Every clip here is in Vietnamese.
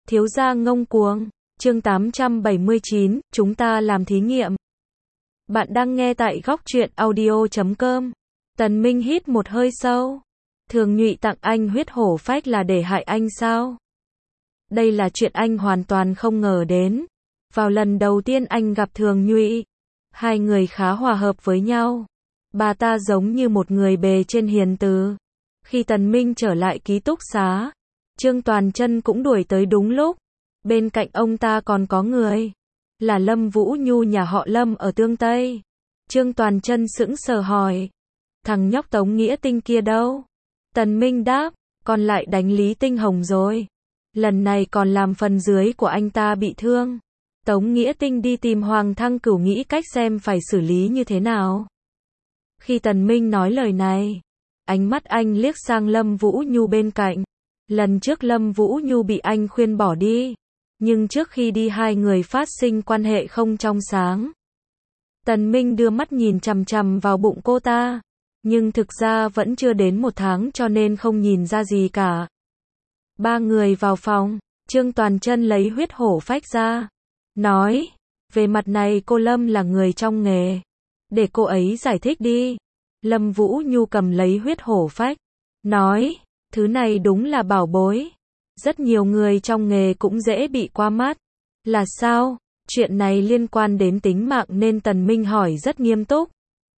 Thiếu gia ngông cuồng. Chương 879, chúng ta làm thí nghiệm. Bạn đang nghe tại góc truyện audio.com. Tần Minh hít một hơi sâu. Thường Nhụy tặng anh huyết hổ phách là để hại anh sao? Đây là chuyện anh hoàn toàn không ngờ đến. Vào lần đầu tiên anh gặp Thường Nhụy, hai người khá hòa hợp với nhau. Bà ta giống như một người bề trên hiền từ. Khi Tần Minh trở lại ký túc xá, Trương Toàn Chân cũng đuổi tới đúng lúc. Bên cạnh ông ta còn có người, là Lâm Vũ Nhu nhà họ Lâm ở Tương Tây. Trương Toàn Chân sững sờ hỏi, thằng nhóc Tống Nghĩa Tinh kia đâu? Tần Minh đáp, con lại đánh Lý Tinh Hồng rồi. Lần này còn làm phần dưới của anh ta bị thương. Tống Nghĩa Tinh đi tìm Hoàng Thăng Cửu nghĩ cách xem phải xử lý như thế nào. Khi Tần Minh nói lời này, ánh mắt anh liếc sang Lâm Vũ Nhu bên cạnh. Lần trước Lâm Vũ Nhu bị anh khuyên bỏ đi, nhưng trước khi đi hai người phát sinh quan hệ không trong sáng. Tần Minh đưa mắt nhìn chằm chằm vào bụng cô ta, nhưng thực ra vẫn chưa đến 1 tháng cho nên không nhìn ra gì cả. Ba người vào phòng, Trương Toàn Chân lấy huyết hổ phách ra, nói, về mặt này cô Lâm là người trong nghề, để cô ấy giải thích đi. Lâm Vũ Nhu cầm lấy huyết hổ phách, nói, thứ này đúng là bảo bối. Rất nhiều người trong nghề cũng dễ bị qua mắt. Là sao? Chuyện này liên quan đến tính mạng nên Tần Minh hỏi rất nghiêm túc.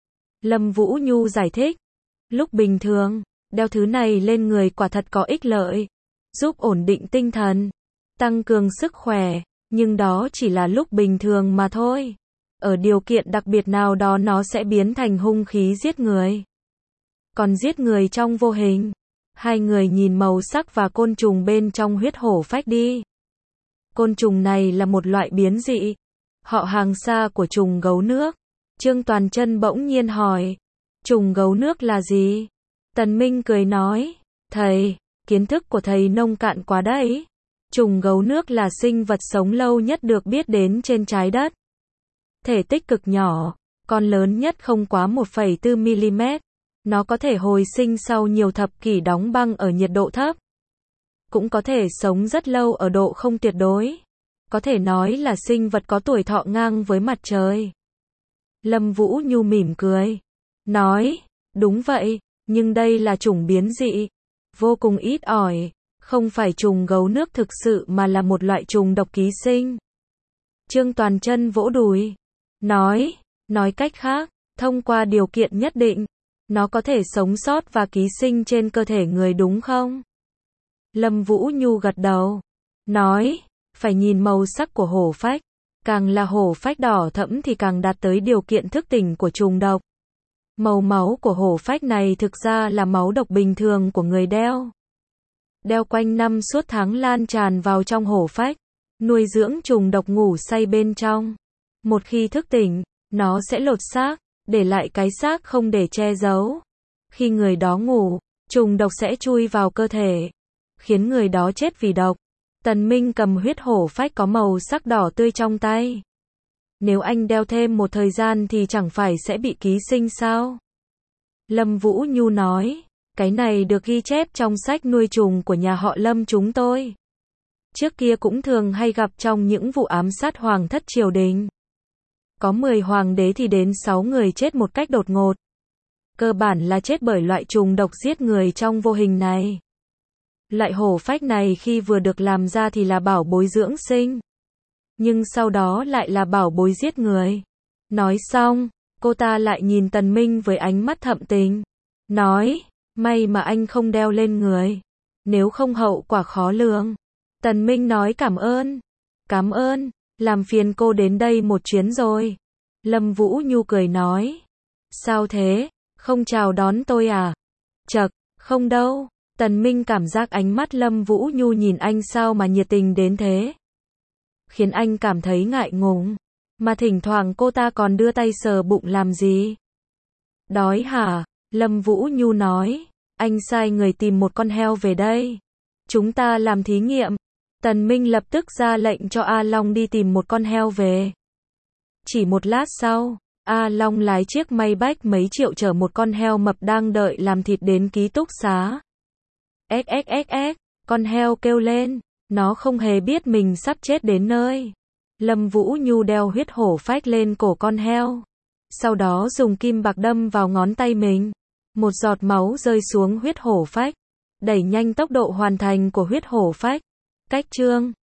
Lâm Vũ Nhu giải thích, lúc bình thường, đeo thứ này lên người quả thật có ích lợi, giúp ổn định tinh thần, tăng cường sức khỏe, nhưng đó chỉ là lúc bình thường mà thôi. Ở điều kiện đặc biệt nào đó nó sẽ biến thành hung khí giết người. Còn giết người trong vô hình. Hai người nhìn màu sắc và côn trùng bên trong huyết hổ phách đi. Côn trùng này là một loại biến dị, họ hàng xa của trùng gấu nước. Trương Toàn Chân bỗng nhiên hỏi, trùng gấu nước là gì? Tần Minh cười nói, thầy, kiến thức của thầy nông cạn quá đấy. Trùng gấu nước là sinh vật sống lâu nhất được biết đến trên trái đất. Thể tích cực nhỏ, con lớn nhất không quá 1,4 mm. Nó có thể hồi sinh sau nhiều thập kỷ đóng băng ở nhiệt độ thấp. Cũng có thể sống rất lâu ở độ không tuyệt đối. Có thể nói là sinh vật có tuổi thọ ngang với mặt trời. Lâm Vũ Nhu mỉm cười, nói, đúng vậy, nhưng đây là chủng biến dị, vô cùng ít ỏi, không phải trùng gấu nước thực sự mà là một loại trùng độc ký sinh. Trương Toàn Chân vỗ đùi, nói cách khác, thông qua điều kiện nhất định, nó có thể sống sót và ký sinh trên cơ thể người đúng không? Lâm Vũ Nhu gật đầu, nói, phải nhìn màu sắc của hổ phách, càng là hổ phách đỏ thẫm thì càng đạt tới điều kiện thức tỉnh của trùng độc. Màu máu của hổ phách này thực ra là máu độc bình thường của người đeo. Đeo quanh năm suốt tháng lan tràn vào trong hổ phách, nuôi dưỡng trùng độc ngủ say bên trong. Một khi thức tỉnh, nó sẽ lột xác, để lại cái xác không để che giấu. Khi người đó ngủ, trùng độc sẽ chui vào cơ thể, khiến người đó chết vì độc. Tần Minh cầm huyết hổ phách có màu sắc đỏ tươi trong tay. Nếu anh đeo thêm một thời gian thì chẳng phải sẽ bị ký sinh sao? Lâm Vũ Nhu nói, cái này được ghi chép trong sách nuôi trùng của nhà họ Lâm chúng tôi. Trước kia cũng thường hay gặp trong những vụ ám sát hoàng thất triều đình. Có 10 hoàng đế thì đến 6 người chết một cách đột ngột. Cơ bản là chết bởi loại trùng độc giết người trong vô hình này. Loại hổ phách này khi vừa được làm ra thì là bảo bối dưỡng sinh, nhưng sau đó lại là bảo bối giết người. Nói xong, cô ta lại nhìn Tần Minh với ánh mắt thậm tình, nói, may mà anh không đeo lên người, nếu không hậu quả khó lường. Tần Minh nói cảm ơn, làm phiền cô đến đây một chuyến rồi. Lâm Vũ Nhu cười nói, sao thế, không chào đón tôi à? Chậc, không đâu. Tần Minh cảm giác ánh mắt Lâm Vũ Nhu nhìn anh sao mà nhiệt tình đến thế, khiến anh cảm thấy ngại ngùng, mà thỉnh thoảng cô ta còn đưa tay sờ bụng làm gì? Đói hả? Lâm Vũ Nhu nói, anh sai người tìm một con heo về đây, chúng ta làm thí nghiệm. Tần Minh lập tức ra lệnh cho A Long đi tìm một con heo về. Chỉ một lát sau, A Long lái chiếc Maybach mấy triệu chở một con heo mập đang đợi làm thịt đến ký túc xá. Con heo kêu lên, Nó không hề biết mình sắp chết đến nơi. Lâm Vũ Nhu đeo huyết hổ phách lên cổ con heo. Sau đó dùng kim bạc đâm vào ngón tay mình. Một giọt máu rơi xuống huyết hổ phách. Đẩy nhanh tốc độ hoàn thành của huyết hổ phách. Cách chương